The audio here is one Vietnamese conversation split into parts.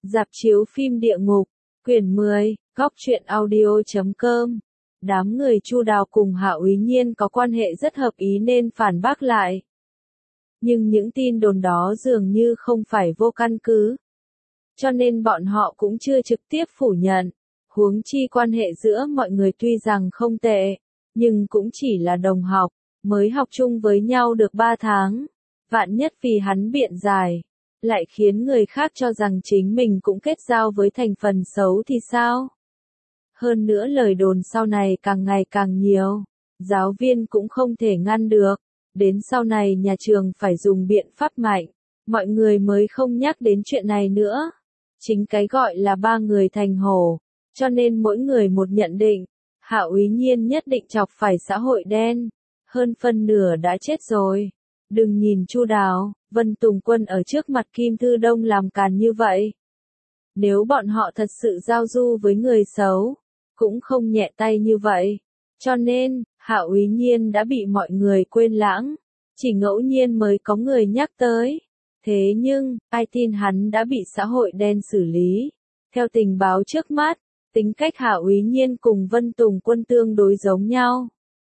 Rạp chiếu phim địa ngục, quyển 10, góc truyện audio.com. Đám người Chu Đào cùng Hạ Úy Nhiên có quan hệ rất hợp ý nên phản bác lại. Nhưng những tin đồn đó dường như không phải vô căn cứ. Cho nên bọn họ cũng chưa trực tiếp phủ nhận. Huống chi quan hệ giữa mọi người tuy rằng không tệ, nhưng cũng chỉ là đồng học, mới học chung với nhau được 3 tháng. Vạn nhất vì hắn biện giải, lại khiến người khác cho rằng chính mình cũng kết giao với thành phần xấu thì sao? Hơn nữa lời đồn sau này càng ngày càng nhiều, giáo viên cũng không thể ngăn được, đến sau này nhà trường phải dùng biện pháp mạnh, mọi người mới không nhắc đến chuyện này nữa. Chính cái gọi là ba người thành hổ, cho nên mỗi người một nhận định, Hạ Úy Nhiên nhất định chọc phải xã hội đen, hơn phân nửa đã chết rồi. Đừng nhìn Chu Đào, Vân Tùng Quân ở trước mặt Kim Thư Đông làm càn như vậy. Nếu bọn họ thật sự giao du với người xấu, cũng không nhẹ tay như vậy. Cho nên, Hạ Úy Nhiên đã bị mọi người quên lãng, chỉ ngẫu nhiên mới có người nhắc tới. Thế nhưng, ai tin hắn đã bị xã hội đen xử lý. Theo tình báo trước mắt, tính cách Hạ Úy Nhiên cùng Vân Tùng Quân tương đối giống nhau.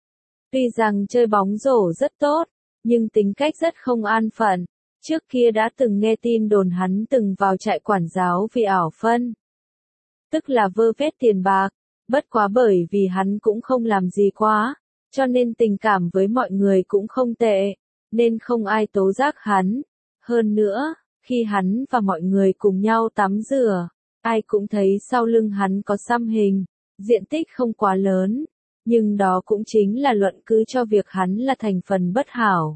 Tuy rằng chơi bóng rổ rất tốt, nhưng tính cách rất không an phận. Trước kia đã từng nghe tin đồn hắn từng vào trại quản giáo vì ảo phân. Tức là vơ vét tiền bạc, bất quá bởi vì hắn cũng không làm gì quá, cho nên tình cảm với mọi người cũng không tệ, nên không ai tố giác hắn. Hơn nữa, khi hắn và mọi người cùng nhau tắm rửa, ai cũng thấy sau lưng hắn có xăm hình, diện tích không quá lớn, nhưng đó cũng chính là luận cứ cho việc hắn là thành phần bất hảo.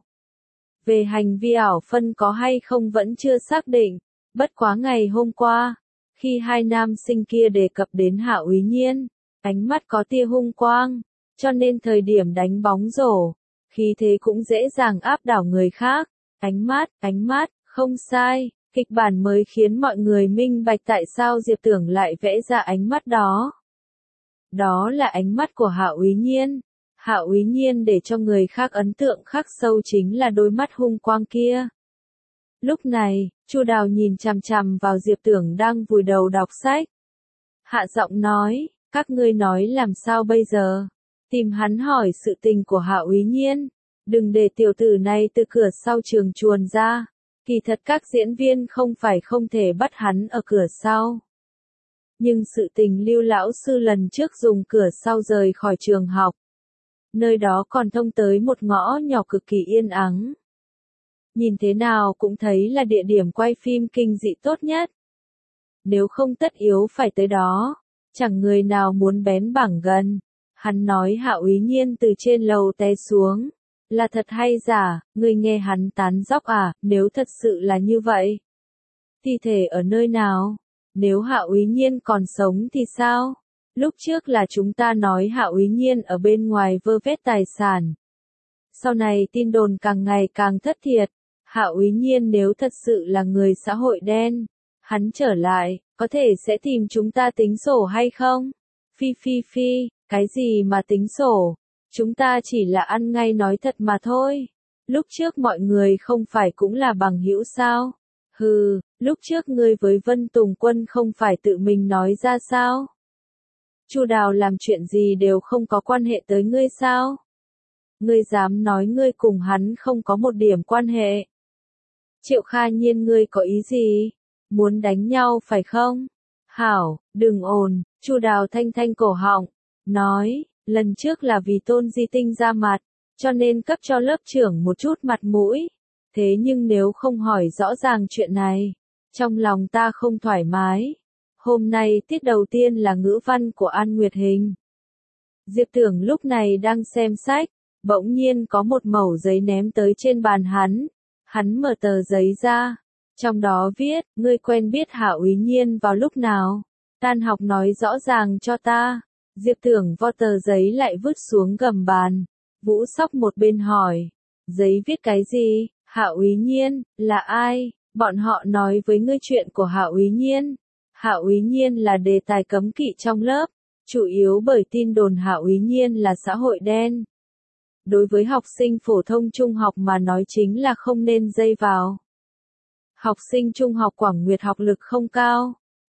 Về hành vi ảo phân có hay không vẫn chưa xác định, bất quá ngày hôm qua, khi hai nam sinh kia đề cập đến Hạ Úy Nhiên, ánh mắt có tia hung quang, cho nên thời điểm đánh bóng rổ, khí thế cũng dễ dàng áp đảo người khác. Ánh mắt, không sai, kịch bản mới khiến mọi người minh bạch tại sao Diệp Tưởng lại vẽ ra ánh mắt đó. Đó là ánh mắt của Hạ Úy Nhiên. Hạ Úy Nhiên để cho người khác ấn tượng khắc sâu chính là đôi mắt hung quang kia. Lúc này, Chu Đào nhìn chằm chằm vào Diệp Tưởng đang vùi đầu đọc sách. Hạ giọng nói, các ngươi nói làm sao bây giờ? Tìm hắn hỏi sự tình của Hạ Úy Nhiên. Đừng để tiểu tử này từ cửa sau trường chuồn ra. Kỳ thật các diễn viên không phải không thể bắt hắn ở cửa sau. Nhưng sự tình Lưu lão sư lần trước dùng cửa sau rời khỏi trường học. Nơi đó còn thông tới một ngõ nhỏ cực kỳ yên ắng. Nhìn thế nào cũng thấy là địa điểm quay phim kinh dị tốt nhất. Nếu không tất yếu phải tới đó, chẳng người nào muốn bén bảng gần. Hắn nói Hạ Úy Nhiên từ trên lầu té xuống. Là thật hay giả, ngươi nghe hắn tán dóc à, nếu thật sự là như vậy. Thi thể ở nơi nào? Nếu Hạ Úy Nhiên còn sống thì sao? Lúc trước là chúng ta nói Hạ Úy Nhiên ở bên ngoài vơ vét tài sản. Sau này tin đồn càng ngày càng thất thiệt. Hạ Úy Nhiên nếu thật sự là người xã hội đen, hắn trở lại, có thể sẽ tìm chúng ta tính sổ hay không? Phi, cái gì mà tính sổ? Chúng ta chỉ là ăn ngay nói thật mà thôi. Lúc trước mọi người không phải cũng là bằng hữu sao? Hừ, lúc trước ngươi với Vân Tùng Quân không phải tự mình nói ra sao? Chu Đào làm chuyện gì đều không có quan hệ tới ngươi sao? Ngươi dám nói ngươi cùng hắn không có một điểm quan hệ? Triệu Kha Nhiên ngươi có ý gì? Muốn đánh nhau phải không? Hảo, đừng ồn, Chu Đào thanh cổ họng, nói, lần trước là vì Tôn Di Tinh ra mặt, cho nên cấp cho lớp trưởng một chút mặt mũi. Thế nhưng nếu không hỏi rõ ràng chuyện này, trong lòng ta không thoải mái. Hôm nay tiết đầu tiên là ngữ văn của An Nguyệt Hình. Diệp Tưởng lúc này đang xem sách, bỗng nhiên có một mẩu giấy ném tới trên bàn hắn. Hắn mở tờ giấy ra, trong đó viết, ngươi quen biết Hạ Úy Nhiên vào lúc nào? Tan học nói rõ ràng cho ta. Diệp Tưởng vo tờ giấy lại vứt xuống gầm bàn. Vũ Sóc một bên hỏi, giấy viết cái gì? Hạ Úy Nhiên, là ai? Bọn họ nói với ngươi chuyện của Hạ Úy Nhiên. Hạ Úy Nhiên là đề tài cấm kỵ trong lớp, chủ yếu bởi tin đồn Hạ Úy Nhiên là xã hội đen. Đối với học sinh phổ thông trung học mà nói chính là không nên dây vào. Học sinh trung học Quảng Nguyệt học lực không cao,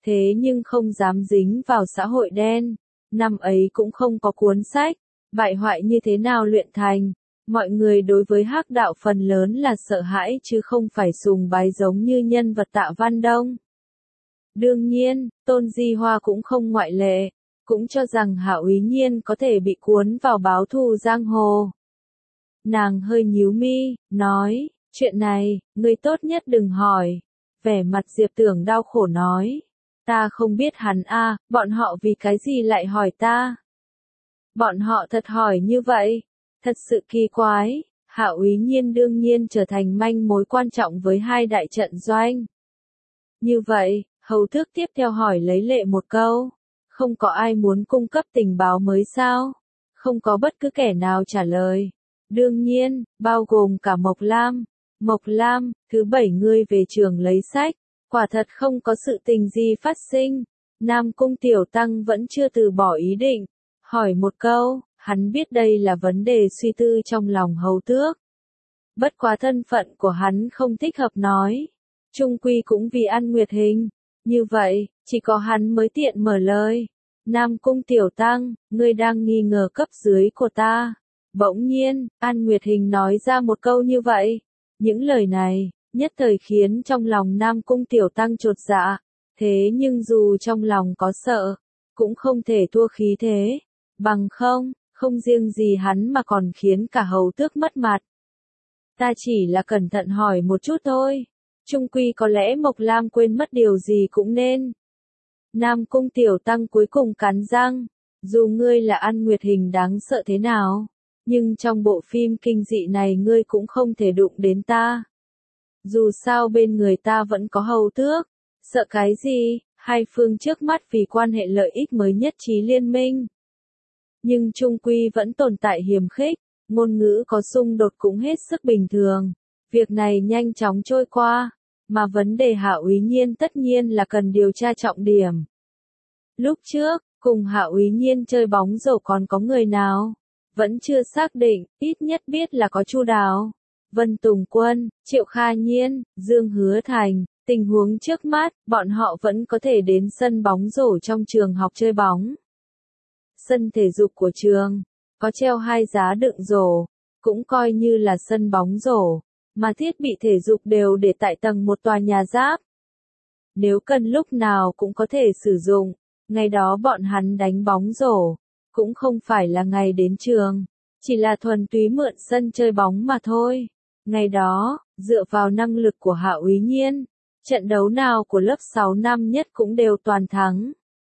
thế nhưng không dám dính vào xã hội đen. Năm ấy cũng không có cuốn sách, bại hoại như thế nào luyện thành. Mọi người đối với hắc đạo phần lớn là sợ hãi chứ không phải sùng bái giống như nhân vật Tạ Văn Đông. Đương nhiên, Tôn Di Hoa cũng không ngoại lệ, cũng cho rằng Hạ Úy Nhiên có thể bị cuốn vào báo thù giang hồ. Nàng hơi nhíu mi, nói, chuyện này, ngươi tốt nhất đừng hỏi. Vẻ mặt Diệp Tưởng đau khổ nói, ta không biết hắn a, bọn họ vì cái gì lại hỏi ta? Bọn họ thật hỏi như vậy, thật sự kỳ quái. Hạ Úy Nhiên đương nhiên trở thành manh mối quan trọng với hai đại trận doanh. Như vậy, Hầu Tước tiếp theo hỏi lấy lệ một câu, không có ai muốn cung cấp tình báo mới sao? Không có bất cứ kẻ nào trả lời. Đương nhiên, bao gồm cả Mộc Lam. Mộc Lam, thứ bảy ngươi về trường lấy sách, quả thật không có sự tình gì phát sinh. Nam Cung Tiểu Tăng vẫn chưa từ bỏ ý định. Hỏi một câu, hắn biết đây là vấn đề suy tư trong lòng Hầu Tước. Bất quá thân phận của hắn không thích hợp nói. Trung quy cũng vì An Nguyệt Hình. Như vậy, chỉ có hắn mới tiện mở lời. Nam Cung Tiểu Tăng, ngươi đang nghi ngờ cấp dưới của ta. Bỗng nhiên, An Nguyệt Hình nói ra một câu như vậy. Những lời này, nhất thời khiến trong lòng Nam Cung Tiểu Tăng chột dạ. Thế nhưng dù trong lòng có sợ, cũng không thể thua khí thế. Bằng không riêng gì hắn mà còn khiến cả Hầu Tước mất mặt. Ta chỉ là cẩn thận hỏi một chút thôi. Trung quy có lẽ Mộc Lam quên mất điều gì cũng nên. Nam Cung Tiểu Tăng cuối cùng cắn răng. Dù ngươi là An Nguyệt Hình đáng sợ thế nào, nhưng trong bộ phim kinh dị này ngươi cũng không thể đụng đến ta. Dù sao bên người ta vẫn có Hầu Tước. Sợ cái gì, hai phương trước mắt vì quan hệ lợi ích mới nhất trí liên minh. Nhưng trung quy vẫn tồn tại hiềm khích, ngôn ngữ có xung đột cũng hết sức bình thường. Việc này nhanh chóng trôi qua, mà vấn đề Hạ Úy Nhiên tất nhiên là cần điều tra trọng điểm. Lúc trước, cùng Hạ Úy Nhiên chơi bóng rổ còn có người nào? Vẫn chưa xác định, ít nhất biết là có Chu Đào, Vân Tùng Quân, Triệu Kha Nhiên, Dương Hứa Thành. Tình huống trước mắt, bọn họ vẫn có thể đến sân bóng rổ trong trường học chơi bóng. Sân thể dục của trường, có treo hai giá đựng rổ, cũng coi như là sân bóng rổ, mà thiết bị thể dục đều để tại tầng một tòa nhà giáp. Nếu cần lúc nào cũng có thể sử dụng, ngày đó bọn hắn đánh bóng rổ, cũng không phải là ngày đến trường, chỉ là thuần túy mượn sân chơi bóng mà thôi. Ngày đó, dựa vào năng lực của Hạ Úy Nhiên, trận đấu nào của lớp 6 năm nhất cũng đều toàn thắng.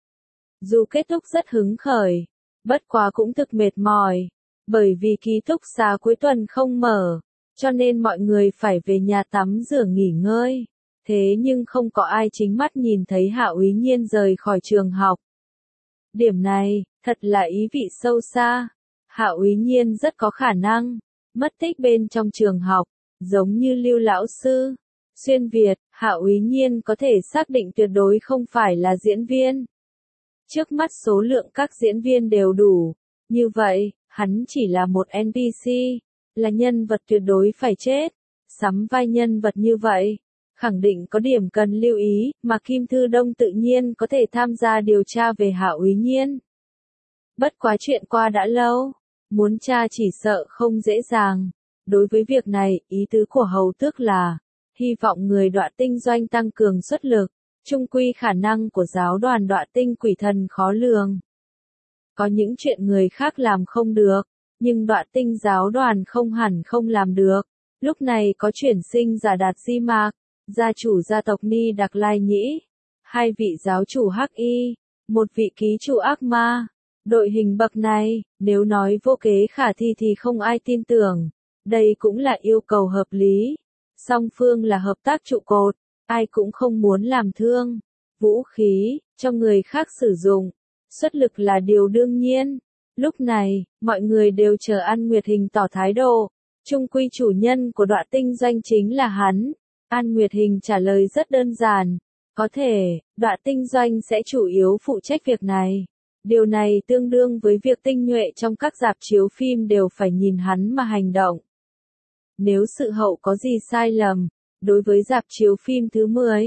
Dù kết thúc rất hứng khởi, bất quá cũng thực mệt mỏi, bởi vì ký túc xá cuối tuần không mở, cho nên mọi người phải về nhà tắm rửa nghỉ ngơi. Thế nhưng không có ai chính mắt nhìn thấy Hạ Úy Nhiên rời khỏi trường học. Điểm này, thật là ý vị sâu xa. Hạ Úy Nhiên rất có khả năng mất tích bên trong trường học, giống như Lưu lão sư. Xuyên Việt, Hạ Úy Nhiên có thể xác định tuyệt đối không phải là diễn viên. Trước mắt số lượng các diễn viên đều đủ, như vậy, hắn chỉ là một NPC, là nhân vật tuyệt đối phải chết. Sắm vai nhân vật như vậy, khẳng định có điểm cần lưu ý, mà Kim Thư Đông tự nhiên có thể tham gia điều tra về Hạ Úy Nhiên. Bất quá chuyện qua đã lâu, muốn tra chỉ sợ không dễ dàng. Đối với việc này, ý tứ của Hầu Tước là hy vọng người Đọa Tinh doanh tăng cường xuất lực, trung quy khả năng của giáo đoàn Đọa Tinh quỷ thần khó lường. Có những chuyện người khác làm không được, nhưng Đọa Tinh giáo đoàn không hẳn không làm được. Lúc này có chuyển sinh giả Đạt Di Mạc, gia chủ gia tộc Ni Đặc Lai Nhĩ, hai vị giáo chủ Hắc Y, một vị ký chủ ác ma. Đội hình bậc này, nếu nói vô kế khả thi thì không ai tin tưởng. Đây cũng là yêu cầu hợp lý. Song phương là hợp tác trụ cột, ai cũng không muốn làm thương. Vũ khí, cho người khác sử dụng. Xuất lực là điều đương nhiên. Lúc này, mọi người đều chờ An Nguyệt Hình tỏ thái độ. Trung quy chủ nhân của Đọa Tinh doanh chính là hắn. An Nguyệt Hình trả lời rất đơn giản. Có thể, Đọa Tinh doanh sẽ chủ yếu phụ trách việc này. Điều này tương đương với việc tinh nhuệ trong các rạp chiếu phim đều phải nhìn hắn mà hành động. Nếu sự hậu có gì sai lầm, đối với rạp chiếu phim thứ 10,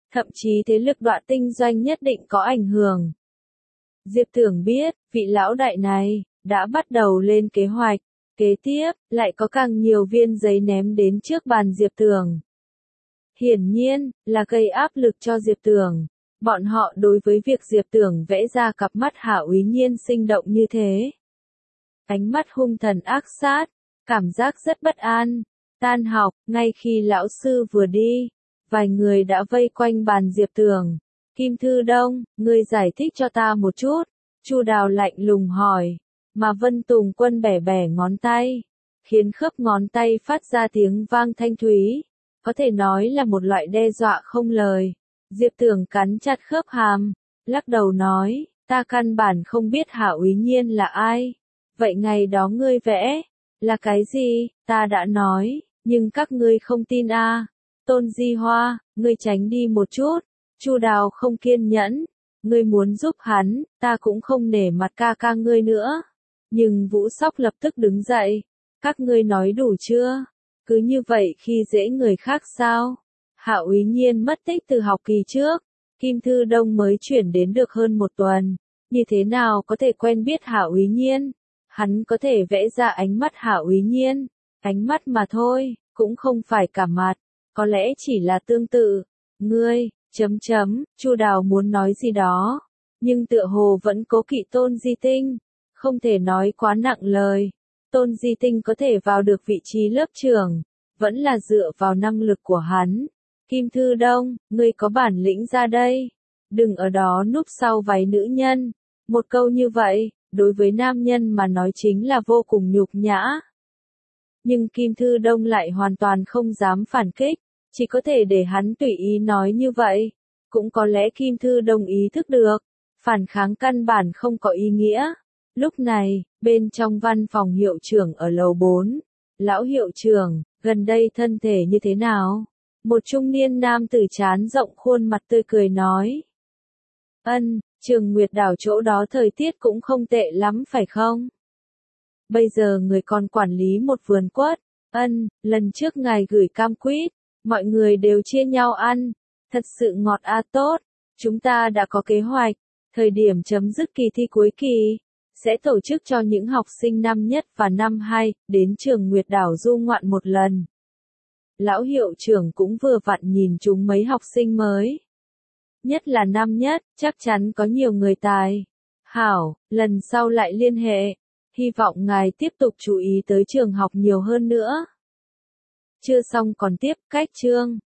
thậm chí thế lực đoạn tinh doanh nhất định có ảnh hưởng. Diệp Tưởng biết, vị lão đại này, đã bắt đầu lên kế hoạch, kế tiếp, lại có càng nhiều viên giấy ném đến trước bàn Diệp Tưởng. Hiển nhiên, là gây áp lực cho Diệp Tưởng. Bọn họ đối với việc Diệp Tưởng vẽ ra cặp mắt Hạ Úy Nhiên sinh động như thế. Ánh mắt hung thần ác sát, cảm giác rất bất an. Tan học, ngay khi lão sư vừa đi, vài người đã vây quanh bàn Diệp Tưởng. Kim Thư Đông, ngươi giải thích cho ta một chút. Chu Đào lạnh lùng hỏi, mà Vân Tùng Quân bẻ bẻ ngón tay, khiến khớp ngón tay phát ra tiếng vang thanh thúy, có thể nói là một loại đe dọa không lời. Diệp Tưởng cắn chặt khớp hàm, lắc đầu nói, ta căn bản không biết Hạ Úy Nhiên là ai. Vậy ngày đó ngươi vẽ, là cái gì, ta đã nói, nhưng các ngươi không tin à. Tôn Di Hoa, ngươi tránh đi một chút. Chu Đào không kiên nhẫn, ngươi muốn giúp hắn, ta cũng không nể mặt ca ca ngươi nữa. Nhưng Vũ Sóc lập tức đứng dậy, các ngươi nói đủ chưa? Cứ như vậy khi dễ người khác sao? Hạ Úy Nhiên mất tích từ học kỳ trước, Kim Thư Đông mới chuyển đến được hơn một tuần, như thế nào có thể quen biết Hạ Úy Nhiên? Hắn có thể vẽ ra ánh mắt Hạ Úy Nhiên, ánh mắt mà thôi, cũng không phải cả mặt, có lẽ chỉ là tương tự. Ngươi, Chu Đào muốn nói gì đó, nhưng tựa hồ vẫn cố kỵ Tôn Di Tinh, không thể nói quá nặng lời. Tôn Di Tinh có thể vào được vị trí lớp trưởng, vẫn là dựa vào năng lực của hắn. Kim Thư Đông, ngươi có bản lĩnh ra đây, đừng ở đó núp sau váy nữ nhân. Một câu như vậy, đối với nam nhân mà nói chính là vô cùng nhục nhã. Nhưng Kim Thư Đông lại hoàn toàn không dám phản kích, chỉ có thể để hắn tùy ý nói như vậy. Cũng có lẽ Kim Thư Đông ý thức được, phản kháng căn bản không có ý nghĩa. Lúc này, bên trong văn phòng hiệu trưởng ở lầu 4, lão hiệu trưởng, gần đây thân thể như thế nào? Một trung niên nam tử trán rộng khuôn mặt tươi cười nói. Trường Nguyệt Đảo chỗ đó thời tiết cũng không tệ lắm phải không? Bây giờ người còn quản lý một vườn quất. Lần trước ngài gửi cam quýt, mọi người đều chia nhau ăn, thật sự ngọt tốt. Chúng ta đã có kế hoạch, thời điểm chấm dứt kỳ thi cuối kỳ, sẽ tổ chức cho những học sinh năm nhất và năm 2, đến trường Nguyệt Đảo du ngoạn một lần. Lão hiệu trưởng cũng vừa vặn nhìn chúng mấy học sinh mới. Nhất là năm nhất, chắc chắn có nhiều người tài. Hảo, lần sau lại liên hệ. Hy vọng ngài tiếp tục chú ý tới trường học nhiều hơn nữa. Chưa xong còn tiếp, cách chương.